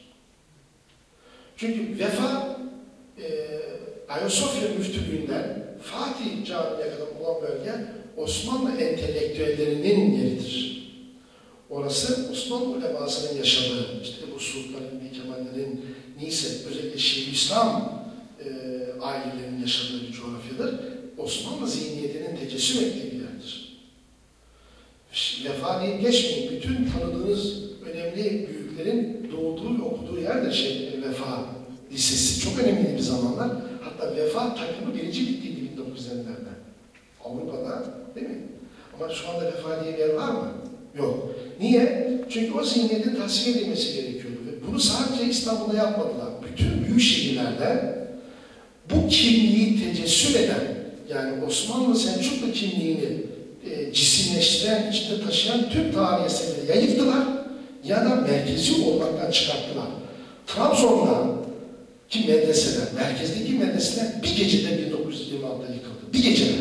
A: Çünkü Vefa e, Ayasofya müftülüğünden Fatih Camii'ne kadar olan bölge Osmanlı entelektüellerinin yeridir. Orası Osmanlı ulemasının yaşadığı, işte Ebu Sultan İbni Kemal'lerin neyse özellikle Şeyhülislam e, ailelerinin yaşadığı bir coğrafyadır. Osmanlı zihniyetinin tecessüm ettiği bir yerdir. Vefa deyip geçmeyin. Bütün tanıdığınız önemli büyüklerin doğduğu ve okuduğu yerdir şey, Vefa Lisesi. Çok önemli bir zamanlar. Hatta Vefa takımı birinci bittiydi bin dokuz yüz ellilerde. Avrupa'da, değil mi? Ama şu anda Vefa diye bir yer var mı? Yok. Niye? Çünkü o zihniyetin tasfiye edilmesi gerekiyordu. Ve bunu sadece İstanbul'da yapmadılar. Bütün büyük şehirlerde bu kimliği tecessüm eden, yani Osmanlı Selçuklu kimliğini e, cisimleştiren, içinde taşıyan tüm tarihi eserleri ya yıktılar ya da merkezi olmaktan çıkarttılar. Trabzon'da ki medreseler, merkezdeki medreseler bir gecede bin dokuz yüz yirmi altıda yıkıldı. Bir gecede.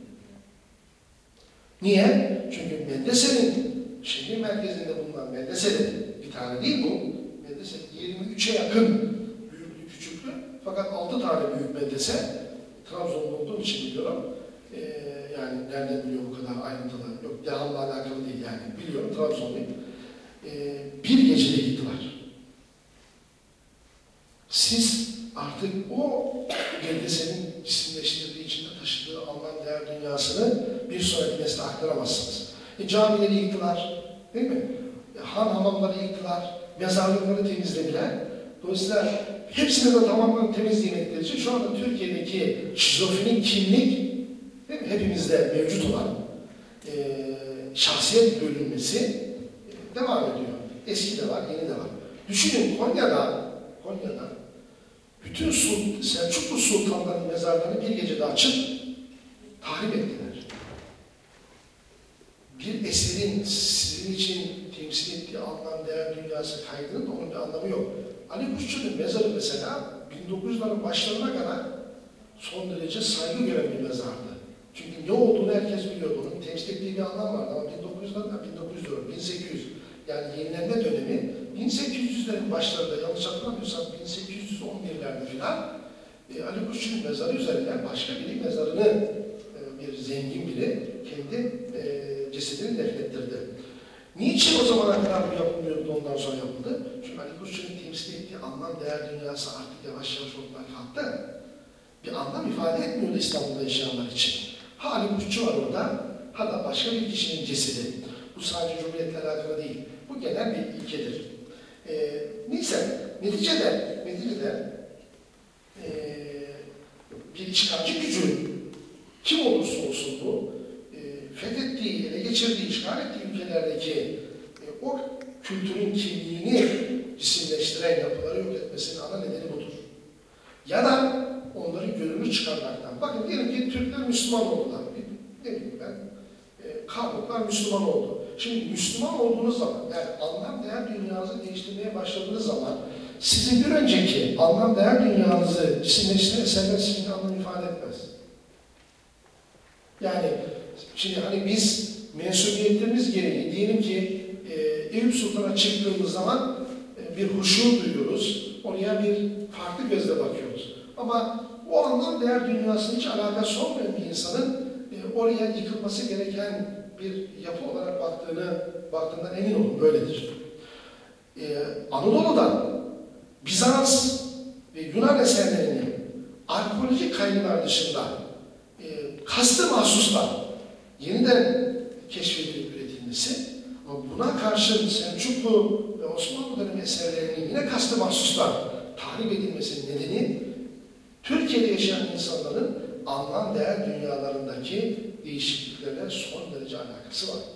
A: Niye? Çünkü medresenin, şehir merkezinde bulunan medresenin, bir tane değil bu, medrese yirmi üçe yakın büyüklü küçüklü, fakat altı tane büyük medrese, Trabzon'da olduğum için biliyorum, ee, yani nereden biliyor bu kadar ayrıntılı, yok dehamla alakalı değil yani, biliyorum Trabzon'dayım. Ee, bir gecede gittiler. Siz artık o medresenin cisimleştirdiği, içinde taşıdığı anlam, değer dünyasını bir sonraki nesle aktaramazsınız. E, camileri yıktılar, değil mi? E, han hamamları yıktılar, mezarlıkları temizlediler. Dolayısıyla hepsini de tamamen temizleyemedikleri için şu anda Türkiye'deki şizofrenik kimlik, değil mi? Hepimizde mevcut olan e, şahsiyet bölünmesi e, devam ediyor. Eski de var, yeni de var. Düşünün Konya'da, Konya'da bütün Sul Selçuklu sultanların mezarlarını bir gecede açıp tahrip ettiler. Bir eserin sizin için temsil ettiği anlam, değer dünyası kaydının da onun bir anlamı yok. Ali Kuşçu'nun mezarı mesela bin dokuz yüzlerin başlarına kadar son derece saygı gören bir mezardı. Çünkü ne olduğunu herkes biliyordu. Onun temsil ettiği bir anlam vardı ama bin dokuz yüzlerden bin dokuz yüz, bin sekiz yüz yani yenilenme dönemi bin sekiz yüzlerin başlarında, yanlış hatırlamıyorsam bin sekiz yüz on birlerde filan e, Ali Kuşçu'nun mezarı üzerinden başka biri mezarını e, bir zengin biri kendi e, cesedini defnettirdi. Niçin o zamana kadar bu yapılmıyordu, ondan sonra yapıldı? Çünkü Ali Kuşçu'nun temsil ettiği anlam, değer dünyası artık yavaş yavaş ortadan kalktı. Bir anlam ifade etmiyordu İstanbul'da yaşayanlar için. Ha Ali Kuşçu var orada, ha da başka bir kişinin cesedi. Bu sadece Cumhuriyet'le alakalı değil. Bu genel bir ilkedir. Ee, neyse, neticede, neticede e, bir işgalci gücün kim olursa olsun bu, e, fethettiği, ele geçirdiği, işgal ettiği ülkelerdeki e, o kültürün kimliğini cisimleştiren yapıları yok etmesinin ana nedeni budur. Ya da onları görünür çıkarmaktan. Bakın diyelim ki Türkler Müslüman oldular. Ne bileyim ben, e, Karluklar Müslüman oldu. Şimdi Müslüman olduğunuz zaman, yani anlam değer dünyanızı değiştirmeye başladığınız zaman sizin bir önceki anlam değer dünyanızı cisimleştiren eserler sizin anlam ifade etmez. Yani şimdi hani biz mensubiyetlerimiz gereği diyelim ki e, Eyüp Sultan'a çıktığımız zaman e, bir huşu duyuyoruz. Oraya bir farklı gözle bakıyoruz. Ama o anlam değer dünyasının hiç alakası olmayan bir insanın e, oraya yıkılması gereken bir yapı olarak baktığını, baktığından emin olun, böyledir. Ee, Anadolu'dan Bizans ve Yunan eserlerinin arkeolojik kayıtlar dışında e, kastı mahsusla yeniden keşfedilip üretilmesi ama buna karşın Selçuklu ve Osmanlı dönemi eserlerinin yine kastı mahsusla tahrip edilmesinin nedeni Türkiye'de yaşayan insanların anlam değer dünyalarındaki değişikliklerle son derece alakası vardır.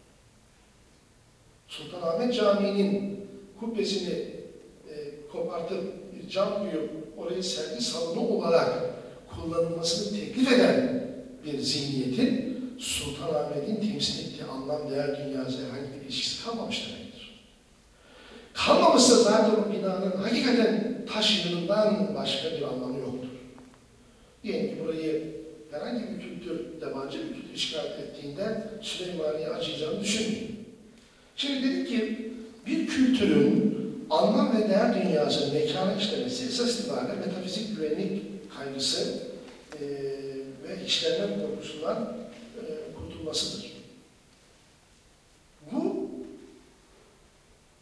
A: Sultanahmet Camii'nin kubbesini e, kopartıp bir cam koyup orayı sergi salonu olarak kullanılmasını teklif eden bir zihniyetin Sultanahmet'in temsil ettiği anlam değer dünyası herhangi bir ilişkisi kalmamış demektir. Kalmamışsa zaten o binanın hakikaten taş yığınından başka bir anlamı yoktur. Diyelim ki burayı herhangi bir kültür, yabancı bir kültür işgal ettiğinde Süleymaniye acıyacağını düşünmeyin. Şimdi dedik ki bir kültürün anlam ve değer dünyasının mekana işlemesi esas itibariyle metafizik güvenlik kaygısı e, ve işlenme korkusundan e, kurtulmasıdır. Bu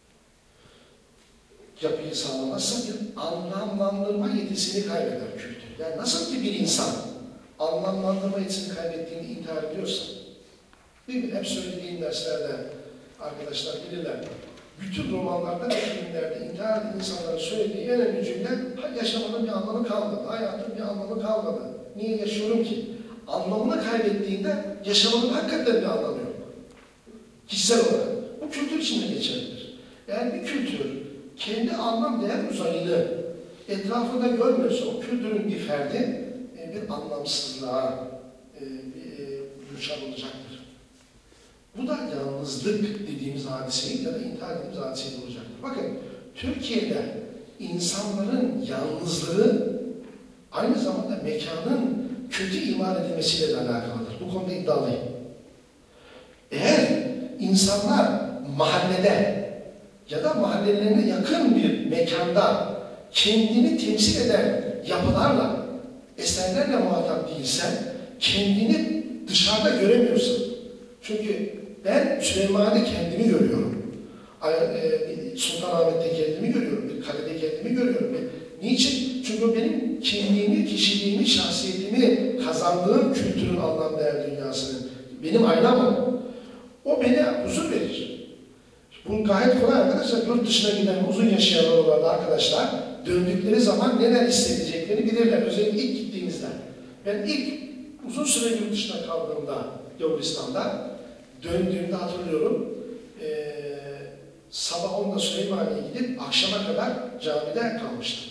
A: yapıyı sağlamazsa bir anlamlandırma yetisini kaybeder kültür. Yani nasıl ki bir insan anlamlandırma yetisini kaybettiğini intihar ediyorsa, değil mi? Hep söylediğim derslerde arkadaşlar bilirler. Bütün romanlarda ve filmlerde intihar eden insanların söylediği en önemli cümle, yaşamanın bir anlamı kalmadı, hayatın bir anlamı kalmadı. Niye yaşıyorum ki? Anlamını kaybettiğinde yaşamanın hakikaten bir anlamı yok. Kişisel olarak. Bu kültür içinde geçerlidir. Yani bir kültür kendi anlam değer uzayını etrafında görmüyorsa o kültürün bir ferdi bir anlamsızlığa düşer olacaktır. Bu da yalnızlık dediğimiz hadiseyi ya da intihar dediğimiz hadiseyi olacaktır. Bakın, Türkiye'de insanların yalnızlığı aynı zamanda mekanın kötü imal edilmesiyle de alakalıdır. Bu konuda iddialıyım. Eğer insanlar mahallede ya da mahallelerine yakın bir mekanda kendini temsil eden yapılarla, eserlerle muhatap değilsen, kendini dışarıda göremiyorsun. Çünkü ben Süleymaniye'de kendimi görüyorum. Sultanahmet'te kendimi görüyorum. Bir kalede kendimi görüyorum. Niçin? Çünkü benim kimliğimi, kişiliğimi, şahsiyetimi kazandığım kültürün anlam değer dünyasının benim aynam o. O bana huzur verir. Bu gayet kolay arkadaşlar. Yurt dışına giden uzun yaşayanlar olan arkadaşlar döndükleri zaman neler hissedeceklerini bilirler. Özellikle ilk gittiğinizde. Ben ilk uzun süre yurt dışına kaldığımda Yavuristan'da döndüğümde hatırlıyorum. Ee, sabah onda Süleymaniye'ye gidip akşama kadar camide kalmıştım.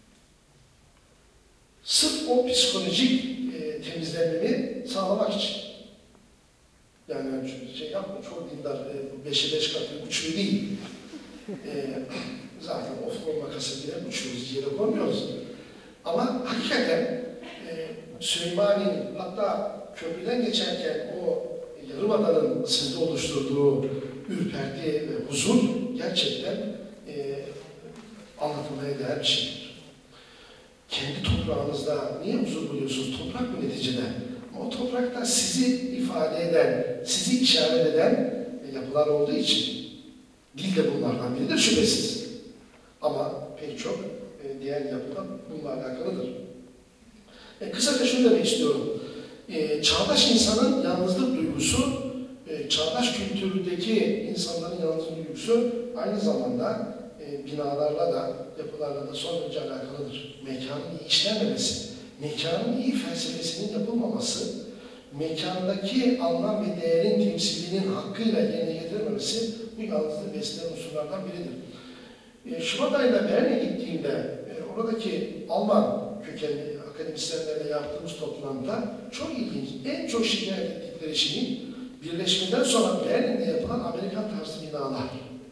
A: Sırf o psikolojik e, temizlenmemi sağlamak için. Yani şey yapma, çok dindar, e, beşe beş katı uçuyor değil. E, zaten oflon makası bile uçuyoruz, yere koymuyoruz. Ama hakikaten e, Süleymaniye'nin, hatta köprüden geçerken o Yarımada'nın sizde oluşturduğu ürperti ve huzur gerçekten e, anlatılmaya değer bir şeydir. Kendi toprağınızda niye huzur buluyorsunuz? Toprak mı neticede? Ama o toprakta sizi ifade eden, sizi işaret eden yapılar olduğu için dil de bunlardan biridir şüphesiz. Ama pek çok e, diğer yapılar bununla alakalıdır. E, kısaca şunu demek istiyorum. E, çağdaş insanın yalnızlık duygusu, e, çağdaş kültürdeki insanların yalnızlık duygusu aynı zamanda e, binalarla da, yapılarla da son derece alakalıdır. Mekanın iyi işlenmemesi, mekanın iyi felsefesinin yapılmaması, mekandaki anlam ve değerin temsilinin hakkıyla yerine getirilmemesi bu yalnızlığı besleyen unsurlardan biridir. E, Şubat ayında Bern'e gittiğimde e, oradaki Alman kökenli akademisyenlerle yaptığımız toplantıda çok ilginç, en çok şikayet ettikleri şeyin birleşmeden sonra Berlin'de yapılan Amerikan tarzı binalar.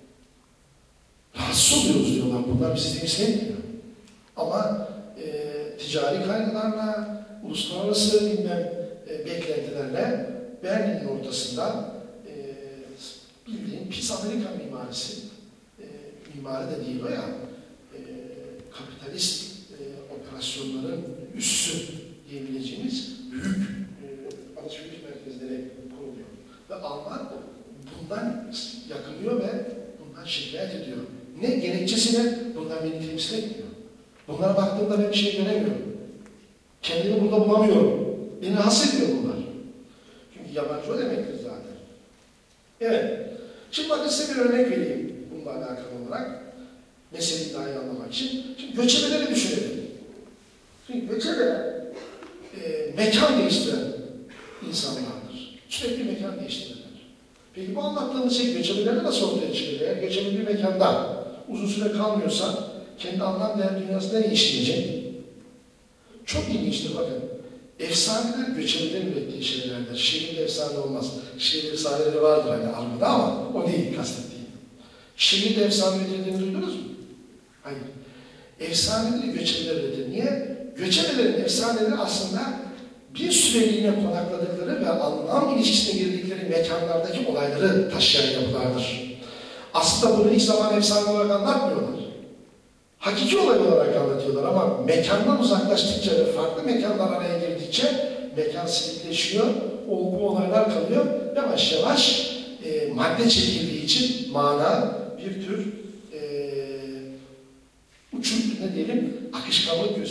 A: Rahatsız oluyoruz diyorlar, bunlar bizi temsil etmiyor. Ama e, ticari kaygılarla, uluslararası bilmem e, beklentilerle Berlin'in ortasında e, bildiğin pis Amerikan mimarisi, e, mimari de değil o ya, e, kapitalist e, operasyonların üssü diyebileceğimiz büyük e, alışveriş merkezleri kuruluyor. Ve Alman bundan yakınıyor ve bundan şikayet ediyor. Ne gerekçesi ne? Bunlar beni temsil etmiyor. Bunlara baktığımda ben bir şey göremiyorum. Kendimi burada bulamıyorum. Beni rahatsız ediyor bunlar. Çünkü yabancı o demektir zaten. Evet. Şimdi bakın size bir örnek vereyim bununla alakalı olarak. Meseleyi daha iyi anlamak için. Şimdi göçebeleri düşünelim. Çünkü göçebeler e, mekan değiştiren insanlardır. Sürekli mekan değiştirirler. Peki bu anlattığımız şey göçebelerle nasıl ortaya çıkıyor? Eğer göçebe bir mekanda uzun süre kalmıyorsa kendi anlam değer dünyası nereye işleyecek? Çok ilginçtir bakın. Efsaneler göçebelerin ürettiği şeylerdir. Şiirde efsane olmaz. Şiir efsaneleri vardır hani armada ama o değil kastettiğim. Şiirde efsane üretildiğini duydunuz mu? Hayır. Efsaneleri göçebeler üretir. Niye? Göçebelerin efsaneleri aslında bir süreliğine konakladıkları ve anlam ilişkisine girdikleri mekanlardaki olayları taşıyan yapılardır. Aslında bunu hiç zaman efsane olarak anlatmıyorlar. Hakiki olay olarak anlatıyorlar ama mekandan uzaklaştıkça ve farklı mekanlar araya girdikçe mekan silikleşiyor, olgu olaylar kalıyor. Yavaş yavaş e, madde çekildiği için mana bir tür e, uçuk ne diyelim akışkanlık gösteriyor.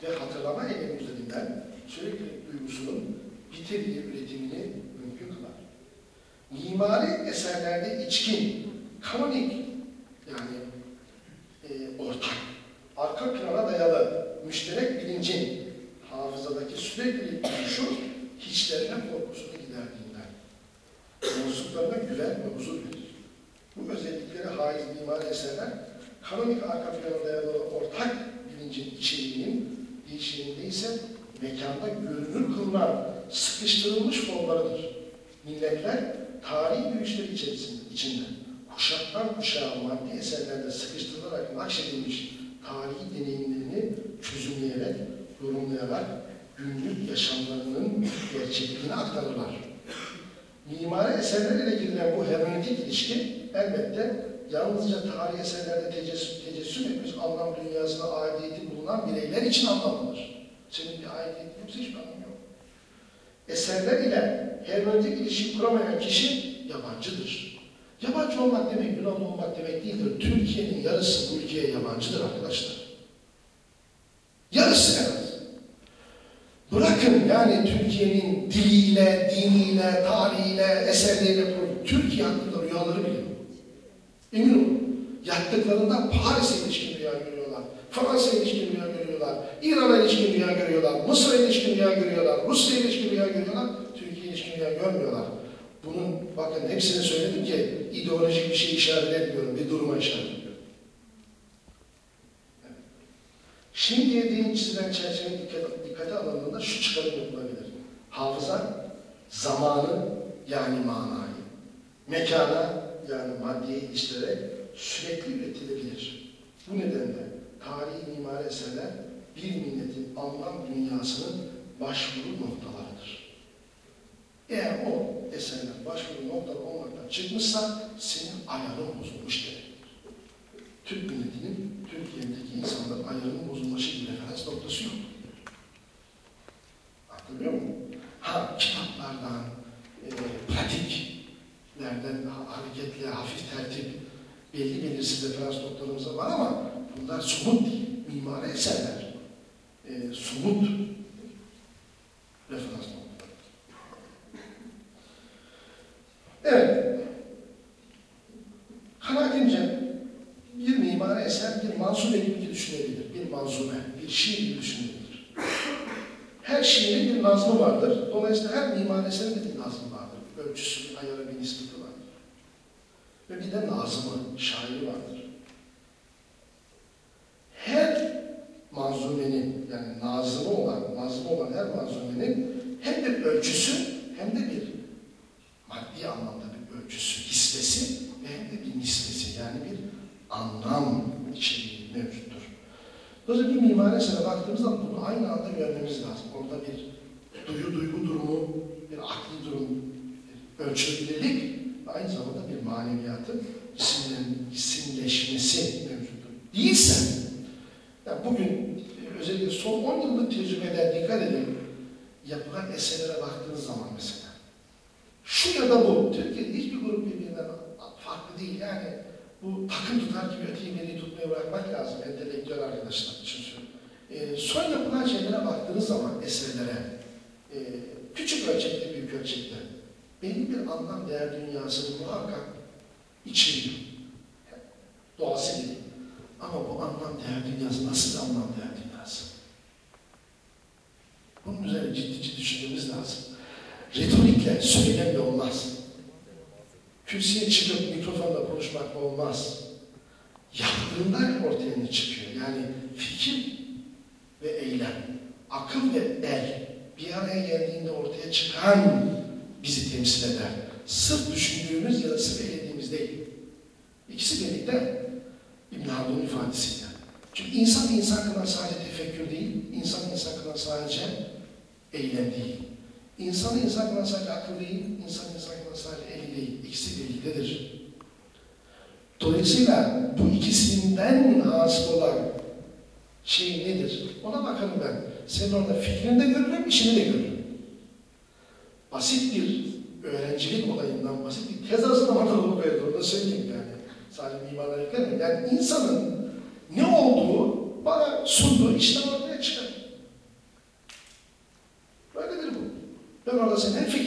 A: ve hatırlama eylemi üzerinden süreklilik duygusunun bitiriği üretimini mümkün kılar. Mimari eserlerde içkin, kanonik yani e, ortak, arka plana dayalı müşterek bilincin hafızadaki süreklilik duyuşu hiçlerine korkusunu giderdiğinden mensuplarına güven ve huzur verir. Bu özelliklere haiz mimari eserler kanonik arka plana dayalı ortak bilincin içeriğinin değişiminde ise mekanda görünür kılınan sıkıştırılmış formlarıdır. Milletler tarihi görüşler içerisinde, içinde kuşaktan kuşağa maddi eserlerde sıkıştırılarak nakşedilmiş tarihi deneyimlerini çözümleyerek, yorumlayarak günlük yaşamlarının gerçekliğini aktarırlar. Mimari eserlerle girilen bu hermeneutik ilişki elbette yalnızca tarihi eserlerde tecessüm, tecessüm etmiş anlam dünyasına aidiyeti bulunan bireyler için anlamlıdır. Senin bir aidiyetin yoksa hiçbir anlamı yok. Eserler ile hermeneutik ilişki kuramayan kişi yabancıdır. Yabancı olmak demek, Yunanlı olmak demek değildir. Türkiye'nin yarısı bu ülkeye yabancıdır arkadaşlar. Yarısı en az. Bırakın yani Türkiye'nin diliyle, diniyle, tarihiyle, eserleriyle, Türkiye hakkında rüyaları bile. Emin olun. Yattıklarında Paris'e ilişkin rüya görüyorlar, Fransa'ya ilişkin rüya görüyorlar, İran'a ilişkin rüya görüyorlar, Mısır'a ilişkin rüya görüyorlar, Rusya'ya ilişkin rüya görüyorlar, Türkiye'ye ilişkin rüya görmüyorlar. Bunun bakın hepsini söyledim ki ideolojik bir şey işaret etmiyorum, bir duruma işaret ediyorum. Evet. Şimdiye değin çizilen çerçeve dikkat, dikkate alındığında şu çıkarım yapılabilir. Hafıza, zamanı yani manayı, mekana yani maddiye iliştirerek sürekli üretilebilir. Bu nedenle tarihi mimari eserler bir milletin anlam dünyasının başvuru noktalarıdır. Eğer o eserler başvuru noktaları olmaktan çıkmışsa senin ayarın bozulmuş demektir. Türk milletinin, Türkiye'deki insanların ayarının bozulması gibi referans noktası yok. Anlıyor musun? Ha, kitaplardan, e, pratiklerden hareketli, hafif tertip, belli belirsiz referans noktalarımız var ama bunlar somut değil, mimari eserler. E, somut referans noktaları. Evet. Kanaatimce bir mimari eser bir manzume gibi düşünebilir. Bir manzume, bir şiir gibi düşünebilir. Her şiirin bir nazmı vardır. Dolayısıyla her mimari eserin de bir nazmı vardır. Bir ölçüsü, bir ayarı, bir nispeti vardır. Ve bir de nazımı, şairi vardır. Her manzumenin, yani nazımı olan, nazımı olan her manzumenin hem bir ölçüsü hem de bir maddi anlamda bir ölçüsü, hissesi ve hem de bir nispesi, yani bir anlam içeriği mevcuttur. Dolayısıyla bir mimari esere baktığımızda bunu aynı anda görmemiz lazım. Orada bir duyu, duygu durumu, bir akli durum, bir ölçülebilirlik ve aynı zamanda bir maneviyatın isimleşmesi mevcuttur. Değilse, yani bugün özellikle son on yıllık tecrübeler dikkat edin, yapılan eserlere baktığınız zaman mesela, şu ya da bu, Türkiye'de hiçbir grup birbirinden farklı değil. Yani bu takım tutar gibi öteyi beni tutmaya bırakmak lazım entelektüel arkadaşlar için söylüyorum. Ee, son yapılan şeylere baktığınız zaman eserlere, e, küçük ölçekte, büyük ölçekte, belli bir anlam değer dünyasını muhakkak içeriyor. Doğası gibi. Ama bu anlam değer dünyası nasıl bir anlam değer dünyası? Bunun üzerine ciddi ciddi düşünmemiz lazım. Retorikle, söylemle olmaz. Kürsüye çıkıp mikrofonla konuşmakla olmaz. Yaptığında ortaya ne çıkıyor? Yani fikir ve eylem, akıl ve el bir araya geldiğinde ortaya çıkan bizi temsil eder. Sırf düşündüğümüz ya da sırf eylediğimiz değil. İkisi birlikte İbn Haldun'un ifadesiyle. Çünkü insan insan kılan sadece tefekkür değil, insan insan kılan sadece eylem değil. İnsanı insan kılan sadece akıl değil, insan insan kılan sadece eli değil. İkisi birliktedir. Dolayısıyla bu ikisinden hasıl olan şey nedir? Ona bakalım ben. Senin orada fikrini de görürüm, işini de görürüm. Basit bir öğrencilik olayından, basit bir tez hazırlamadan onu koyuyor. Orada söyleyeyim yani. Sadece mimarlar yüklenmiyor. Yani insanın ne olduğu bana sunduğu işten ortaya çıkar.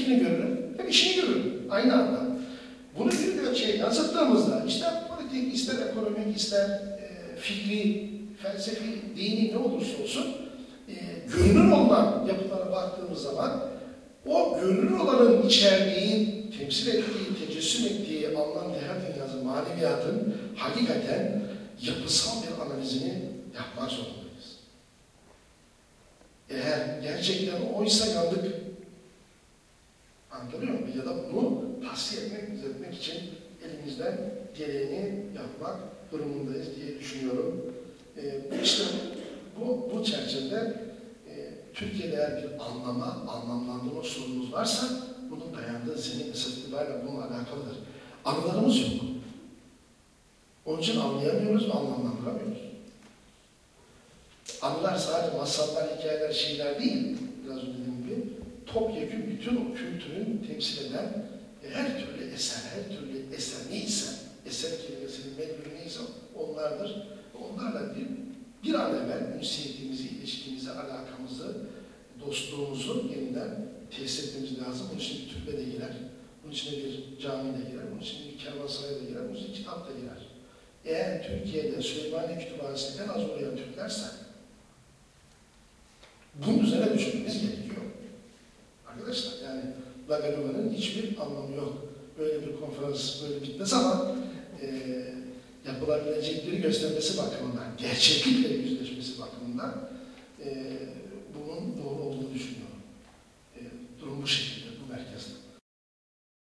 A: fikrini görürüm, hem işini görürüm. Aynı anda. Bunu bir ölçüye yansıttığımızda, ister politik, ister ekonomik, ister e, fikri, felsefi, dini ne olursa olsun, e, görünür olan yapılara baktığımız zaman, o görünür olanın içerdiği, temsil ettiği, tecessüm ettiği anlam, değer dünyası, maneviyatın hakikaten yapısal bir analizini yapmak zorundayız. Eğer gerçekten oysa yandık, anlatabiliyor muyum? Ya da bunu tahsiye etmek, düzeltmek için elimizden gereğini yapmak durumundayız diye düşünüyorum. Ee, işte bu, bu çerçevede e, Türkiye'de eğer bir anlama, anlamlandırma sorunumuz varsa bunun dayandığı zemin esas itibariyle bununla alakalıdır. Anılarımız yok. Onun için anlayamıyoruz ve anlamlandıramıyoruz. Anılar sadece masallar, hikayeler, şeyler değil, biraz önce dediğim gibi, topyekun bütün o kültürün temsil eden e, her türlü eser, her türlü eser neyse, eser kelimesinin medlülü neyse onlardır. Onlarla bir, bir an evvel ünsiyetimizi, ilişkimizi, alakamızı, dostluğumuzu yeniden tesis etmemiz lazım. Bunun için bir türbe de girer, bunun için bir cami de girer, bunun için bir kervansaray da girer, bunun için kitap da girer. Eğer Türkiye'de Süleymaniye Kütüphanesi'ni en az oraya Türklerse, bunun üzerine düşünmemiz gerekiyor. Arkadaşlar yani Laganova'nın hiçbir anlamı yok. Böyle bir konferans böyle bitmez ama e, yapılabilecekleri göstermesi bakımından, gerçeklikle yüzleşmesi bakımından e,